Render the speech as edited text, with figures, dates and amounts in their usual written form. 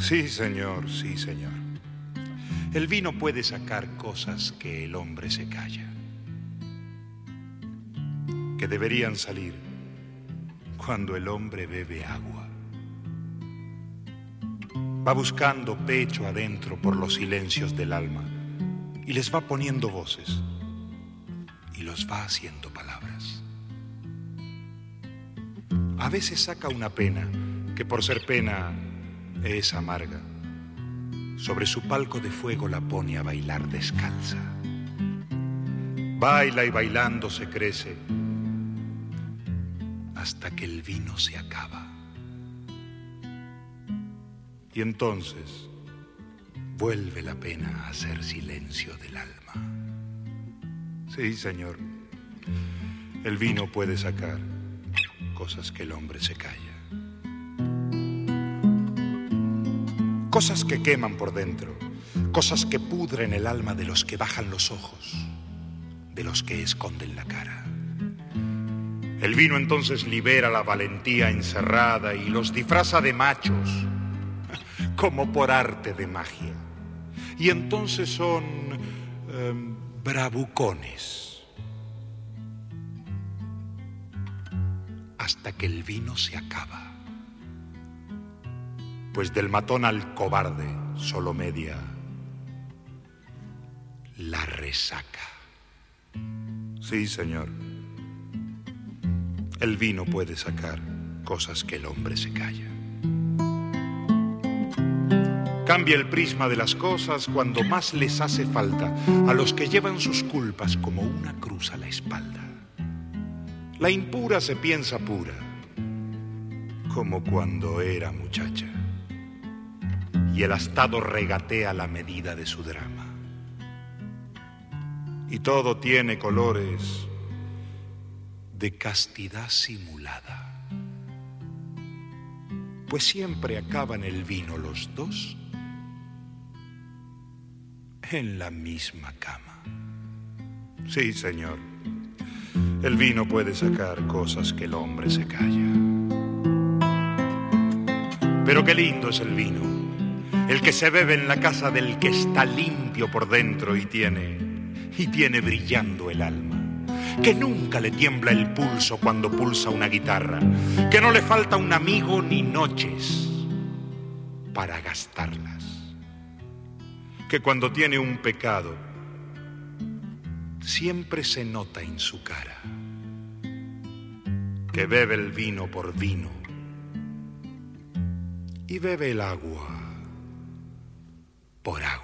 Sí, señor, sí, señor. El vino puede sacar cosas que el hombre se calla, que deberían salir cuando el hombre bebe agua. Va buscando pecho adentro por los silencios del alma y les va poniendo voces y los va haciendo palabras. A veces saca una pena que por ser pena es amarga. Sobre su palco de fuego la pone a bailar descalza. Baila y bailando se crece hasta que el vino se acaba. Y entonces vuelve la pena a hacer silencio del alma. Sí, señor, el vino puede sacar cosas que el hombre se calla. Cosas que queman por dentro, cosas que pudren el alma de los que bajan los ojos, de los que esconden la cara. El vino entonces libera la valentía encerrada y los disfraza de machos, como por arte de magia. Y entonces son bravucones. Hasta que el vino se acaba. Pues del matón al cobarde solo media la resaca. Sí, señor. El vino puede sacar cosas que el hombre se calla. Cambia el prisma de las cosas cuando más les hace falta a los que llevan sus culpas como una cruz a la espalda. La impura se piensa pura, como cuando era muchacha. Y el astado regatea la medida de su drama. Y todo tiene colores de castidad simulada. Pues siempre acaban el vino los dos en la misma cama. Sí, señor, el vino puede sacar cosas que el hombre se calla. Pero qué lindo es el vino. El que se bebe en la casa del que está limpio por dentro y tiene brillando el alma. Que nunca le tiembla el pulso cuando pulsa una guitarra. Que no le falta un amigo ni noches para gastarlas. Que cuando tiene un pecado siempre se nota en su cara. Que bebe el vino por vino y bebe el agua por agua.